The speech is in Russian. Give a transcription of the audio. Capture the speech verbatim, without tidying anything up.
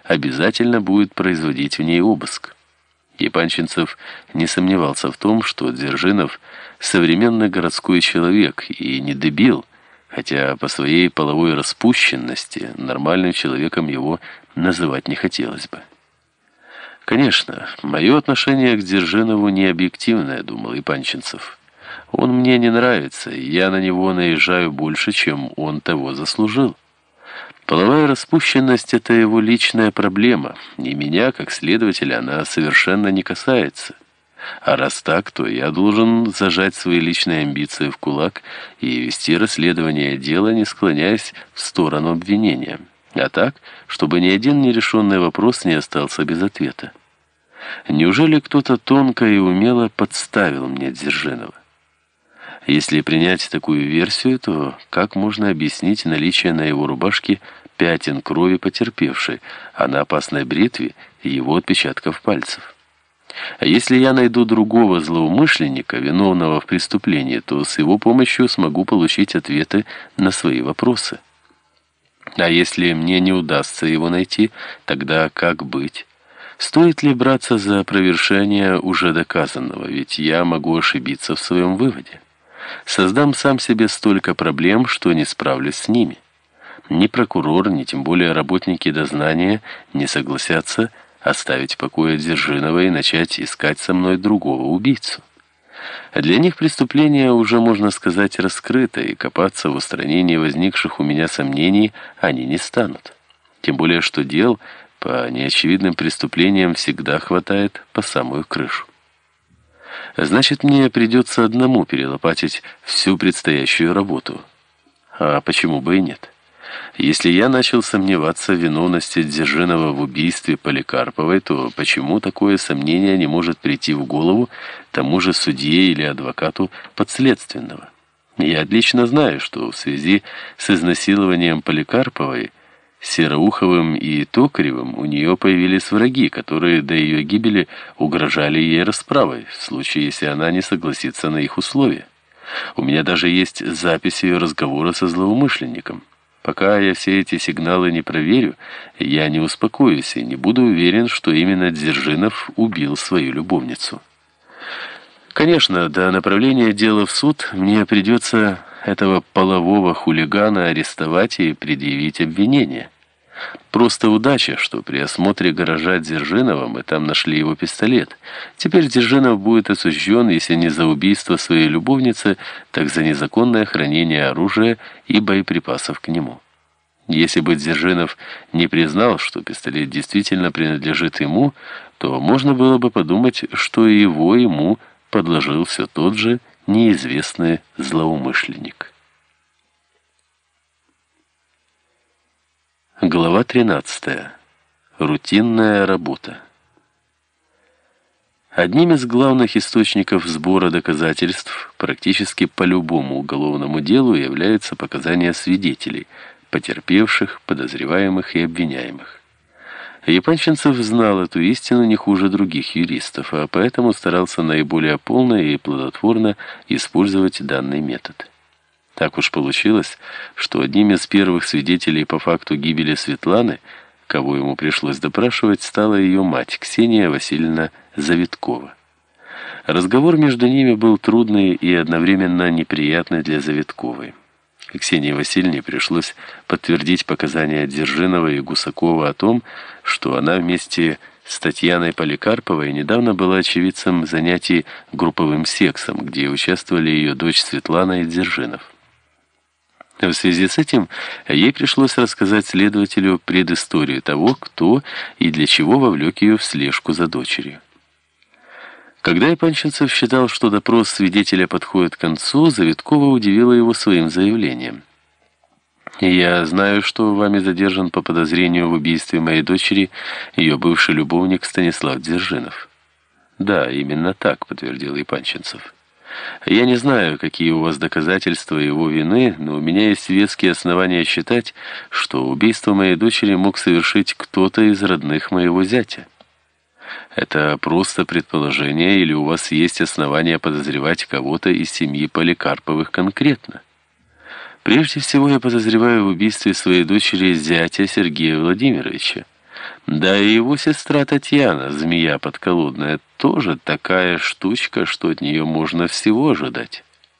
обязательно будет производить в ней обыск. Епанчинцев не сомневался в том, что Дзержинов – современный городской человек и не дебил, хотя по своей половой распущенности нормальным человеком его называть не хотелось бы. Конечно, мое отношение к Дзержинову не объективное, думал Епанчинцев. Он мне не нравится, и я на него наезжаю больше, чем он того заслужил. Половая распущенность – это его личная проблема, и меня, как следователя, она совершенно не касается. А раз так, то я должен зажать свои личные амбиции в кулак и вести расследование дела, не склоняясь в сторону обвинения. А так, чтобы ни один нерешенный вопрос не остался без ответа. Неужели кто-то тонко и умело подставил мне Дзержинова? Если принять такую версию, то как можно объяснить наличие на его рубашке пятен крови потерпевшей, а на опасной бритве его отпечатков пальцев? А если я найду другого злоумышленника, виновного в преступлении, то с его помощью смогу получить ответы на свои вопросы. А если мне не удастся его найти, тогда как быть? Стоит ли браться за опровержение уже доказанного, ведь я могу ошибиться в своем выводе. Создам сам себе столько проблем, что не справлюсь с ними. Ни прокурор, ни тем более работники дознания не согласятся оставить в покое Дзержинова и начать искать со мной другого убийцу. А для них преступление уже, можно сказать, раскрыто, и копаться в устранении возникших у меня сомнений они не станут. Тем более, что дел по неочевидным преступлениям всегда хватает по самую крышу. Значит, мне придется одному перелопатить всю предстоящую работу. А почему бы и нет? Если я начал сомневаться в виновности Дзержинова в убийстве Поликарповой, то почему такое сомнение не может прийти в голову тому же судье или адвокату подследственного? Я отлично знаю, что в связи с изнасилованием Поликарповой Сероуховым и Токаревым у нее появились враги, которые до ее гибели угрожали ей расправой, в случае, если она не согласится на их условия. У меня даже есть запись ее разговора со злоумышленником. Пока я все эти сигналы не проверю, я не успокоюсь и не буду уверен, что именно Дзержинов убил свою любовницу. Конечно, до направления дела в суд мне придется этого полового хулигана арестовать и предъявить обвинение. Просто удача, что при осмотре гаража Дзержинова мы там нашли его пистолет. Теперь Дзержинов будет осужден, если не за убийство своей любовницы, так за незаконное хранение оружия и боеприпасов к нему. Если бы Дзержинов не признал, что пистолет действительно принадлежит ему, то можно было бы подумать, что его ему подложил все тот же неизвестный злоумышленник. Глава тринадцатая. Рутинная работа. Одним из главных источников сбора доказательств практически по любому уголовному делу являются показания свидетелей, потерпевших, подозреваемых и обвиняемых. Епанчинцев знал эту истину не хуже других юристов, а поэтому старался наиболее полно и плодотворно использовать данный метод. Так уж получилось, что одним из первых свидетелей по факту гибели Светланы, кого ему пришлось допрашивать, стала ее мать, Ксения Васильевна Завиткова. Разговор между ними был трудный и одновременно неприятный для Завитковой. Ксении Васильевне пришлось подтвердить показания Дзержинова и Гусакова о том, что она вместе с Татьяной Поликарповой недавно была очевидцем занятий групповым сексом, где участвовали ее дочь Светлана и Дзержинов. В связи с этим ей пришлось рассказать следователю предысторию того, кто и для чего вовлек ее в слежку за дочерью. Когда Епанчинцев считал, что допрос свидетеля подходит к концу, Завиткова удивила его своим заявлением. «Я знаю, что вами задержан по подозрению в убийстве моей дочери ее бывший любовник Станислав Дзержинов». «Да, именно так», — подтвердил Епанчинцев. «Я не знаю, какие у вас доказательства его вины, но у меня есть веские основания считать, что убийство моей дочери мог совершить кто-то из родных моего зятя. Это просто предположение, или у вас есть основания подозревать кого-то из семьи Поликарповых конкретно?» «Прежде всего я подозреваю в убийстве своей дочери зятя Сергея Владимировича. Да и его сестра Татьяна, змея подколодная, тоже такая штучка, что от нее можно всего ожидать.